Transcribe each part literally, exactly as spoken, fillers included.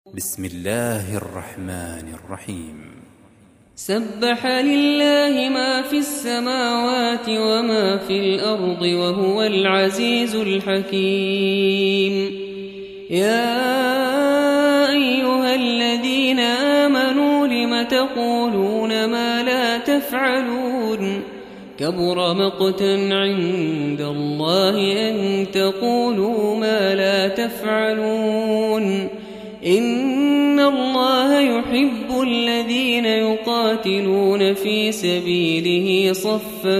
بسم الله الرحمن الرحيم. سبح لله ما في السماوات وما في الأرض وهو العزيز الحكيم. يا أيها الذين آمنوا لم تقولون ما لا تفعلون كبر مقتا عند الله أن تقولوا ما لا تفعلون إن الله يحب الذين يقاتلون في سبيله صفا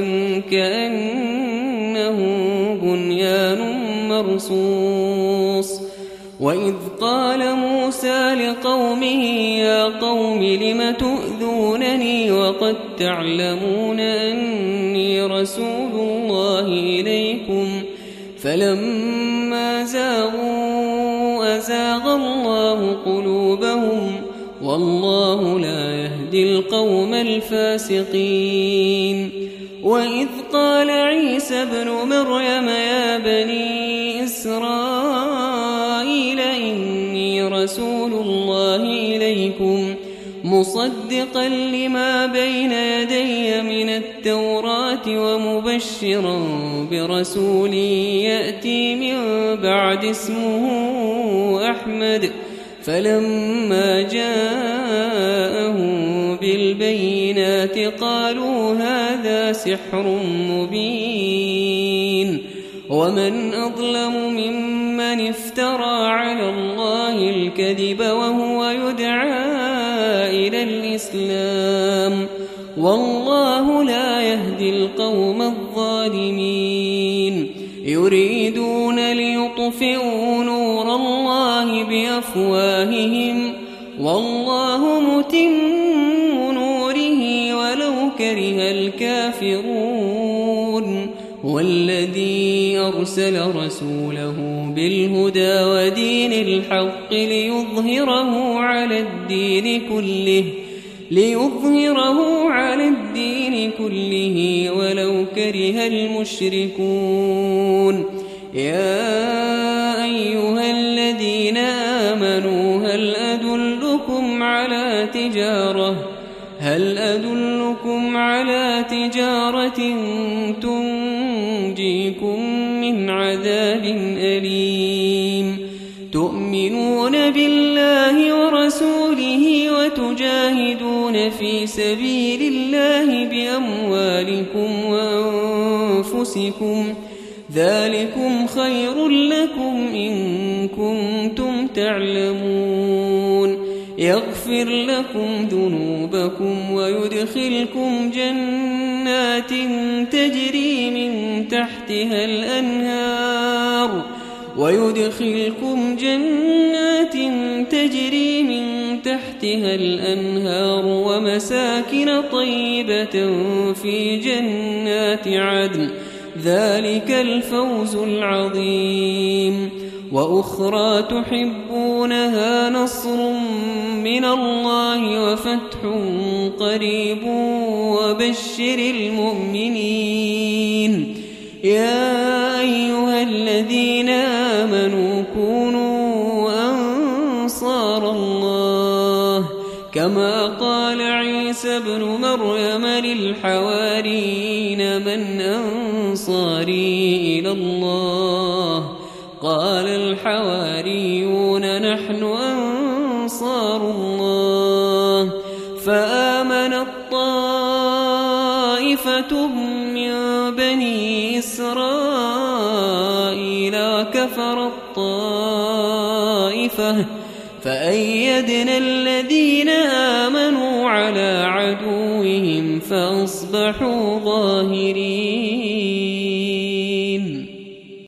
كأنه بنيان مرصوص. وإذ قال موسى لقومه يا قوم لم تؤذونني وقد تعلمون أني رسول الله إليكم فلما زاغوا أزاغ الله قلوبهم والله لا يهدي القوم الفاسقين. وإذ قال عيسى ابن مريم يا بني إسرائيل إني رسول الله إليكم مصدقا لما بين يدي من التوراة ومبشرا برسول يأتي من بعد اسمه أحمد. فلما جاءهم بالبينات قالوا هذا سحر مبين ومن أظلم ممن افترى على الله الكذب وهو يدعى إلى الإسلام والله لا يهدي القوم الظالمين. يريدون ليطفئوا نور الله بأفواههم والله متم نوره ولو كره الكافرون. والذي أرسل رسوله بالهدى ودين الحق ليظهره على الدين كله ليظهره على الدين كله ولو كره المشركون. يا أيها الذين آمنوا هل أدلكم على تجارة هل أدلكم على تجارة تنجيكم من عذاب أليم تؤمنون بالله ورسوله وتجاهدون في سبيل الله بأموالكم وأنفسكم ذلكم خير لكم إن كنتم تعلمون. يغفر لكم ذنوبكم ويدخلكم جنات تجري من تحتها الأنهار ويدخلكم جنات تجري من تحتها الأنهار ومساكن طيبة في جنات عدن ذلك الفوز العظيم. وأخرى تحبونها نصر من الله وفتح قريب وبشر المؤمنين. يا أيها الذين آمنوا كونوا أنصار الله كما قال عيسى ابن مريم للحواريين من أنصاري إلى الله قال الحواريون نحن أنصار الله. فآمنت طائفة من بني إسرائيل وكفرت طائفة فأيدنا الذين آمنوا على عدوهم فأصبحوا ظاهرين.